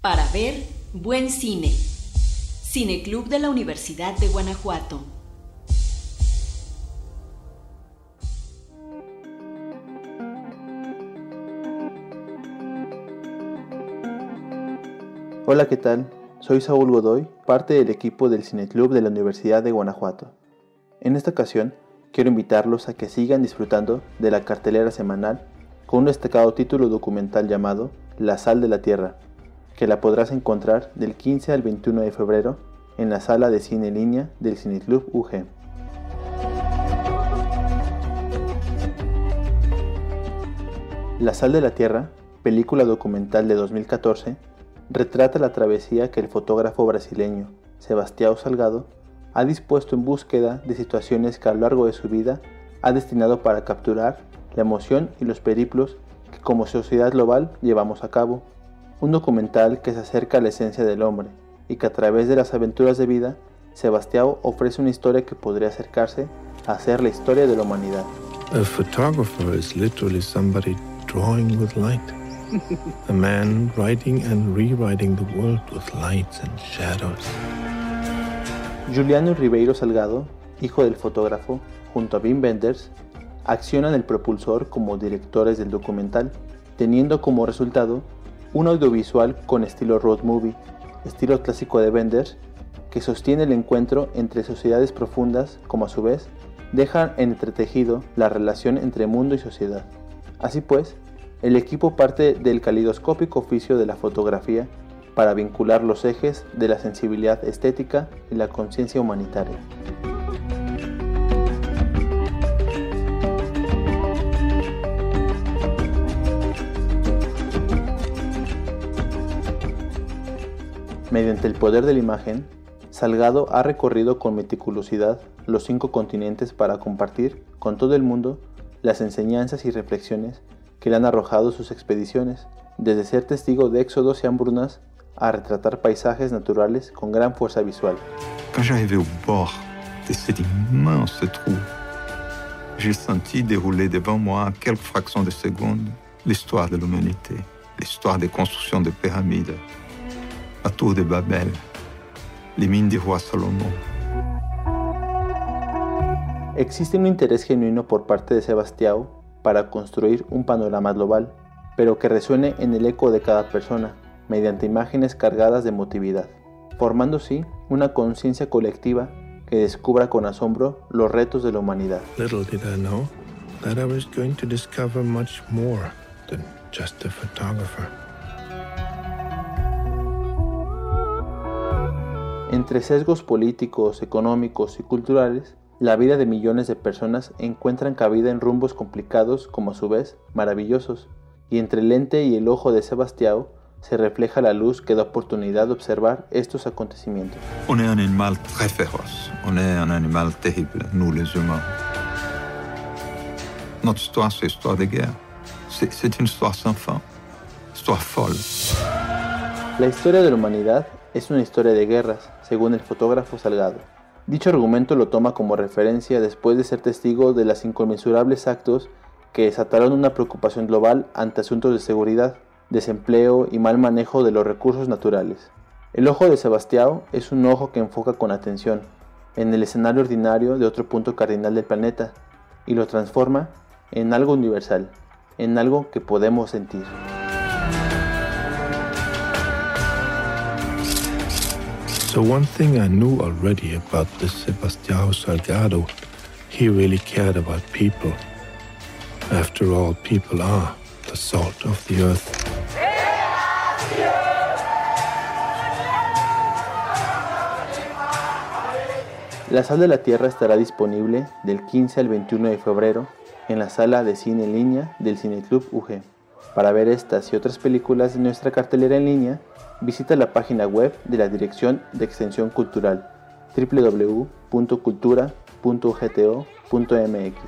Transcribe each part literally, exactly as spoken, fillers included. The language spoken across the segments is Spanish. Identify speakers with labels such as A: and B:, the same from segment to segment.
A: Para ver buen cine. Cineclub de la Universidad de Guanajuato.
B: Hola, ¿qué tal? Soy Saúl Godoy, parte del equipo del Cineclub de la Universidad de Guanajuato. En esta ocasión, quiero invitarlos a que sigan disfrutando de la cartelera semanal con un destacado título documental llamado La Sal de la Tierra, que la podrás encontrar del quince al veintiuno de febrero en la sala de cine en línea del Cineclub U G. La Sal de la Tierra, película documental de dos mil catorce, retrata la travesía que el fotógrafo brasileño Sebastião Salgado ha dispuesto en búsqueda de situaciones que a lo largo de su vida ha destinado para capturar la emoción y los periplos que como sociedad global llevamos a cabo. Un documental que se acerca a la esencia del hombre y que a través de las aventuras de vida, Sebastião ofrece una historia que podría acercarse a ser la historia de la humanidad.
C: A photographer is literally somebody drawing with light. A man writing and rewriting the world with lights and shadows.
B: Juliano Ribeiro Salgado, hijo del fotógrafo, junto a Wim Wenders, accionan el propulsor como directores del documental, teniendo como resultado un audiovisual con estilo road movie, estilo clásico de Wenders, que sostiene el encuentro entre sociedades profundas, como a su vez dejan entretejido la relación entre mundo y sociedad. Así pues, el equipo parte del calidoscópico oficio de la fotografía para vincular los ejes de la sensibilidad estética y la conciencia humanitaria. Mediante el poder de la imagen, Salgado ha recorrido con meticulosidad los cinco continentes para compartir con todo el mundo las enseñanzas y reflexiones que le han arrojado sus expediciones, desde ser testigo de éxodos y hambrunas a retratar paisajes naturales con gran fuerza visual.
D: Quand j'arrivais au bord de cet immense trou, j'ai senti dérouler devant moi, à quelques fractions de secondes, l'histoire de l'humanité, l'histoire des constructions de pyramides, la tour de Babel, les mines du roi Salomón.
B: Existe un interés genuino por parte de Sebastião para construir un panorama global, pero que resuene en el eco de cada persona, mediante imágenes cargadas de emotividad, formando así una conciencia colectiva que descubra con asombro los retos de la humanidad.
C: Little did I know that I was going to discover much more than just a photographer.
B: Entre sesgos políticos, económicos y culturales, la vida de millones de personas encuentran cabida en rumbos complicados como a su vez maravillosos, y entre el lente y el ojo de Sebastião se refleja la luz que da oportunidad de observar estos acontecimientos.
D: On est un animal très féroce, on est un animal terrible, nous les humains. Notre histoire, c'est l'histoire de guerre. C'est, c'est une histoire sans fin, histoire folle.
B: La historia de la humanidad es una historia de guerras, según el fotógrafo Salgado. Dicho argumento lo toma como referencia después de ser testigo de los inconmensurables actos que desataron una preocupación global ante asuntos de seguridad, desempleo y mal manejo de los recursos naturales. El ojo de Sebastião es un ojo que enfoca con atención en el escenario ordinario de otro punto cardinal del planeta y lo transforma en algo universal, en algo que podemos sentir.
C: So one thing I knew already about this Sebastião Salgado, he really cared about people. After all, people are the salt of the earth.
B: La Sal de la Tierra estará disponible del quince al veintiuno de febrero en la sala de cine en línea del Cineclub U G. Para ver estas y otras películas de nuestra cartelera en línea, visita la página web de la Dirección de Extensión Cultural doble u doble u doble u punto cultura punto u g t o punto m x.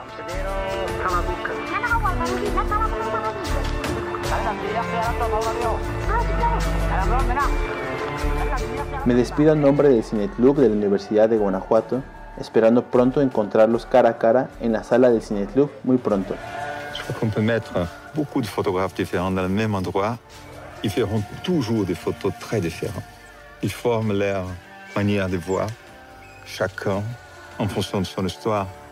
B: Me despido en nombre del Cineclub de la Universidad de Guanajuato, esperando pronto encontrarlos cara a cara en la sala del Cineclub muy pronto.
D: Je crois qu'on peut mettre beaucoup de photographes différents dans le même endroit Ils feront toujours des photos très différentes. Ils forment leur manière de voir, chacun en fonction de son histoire.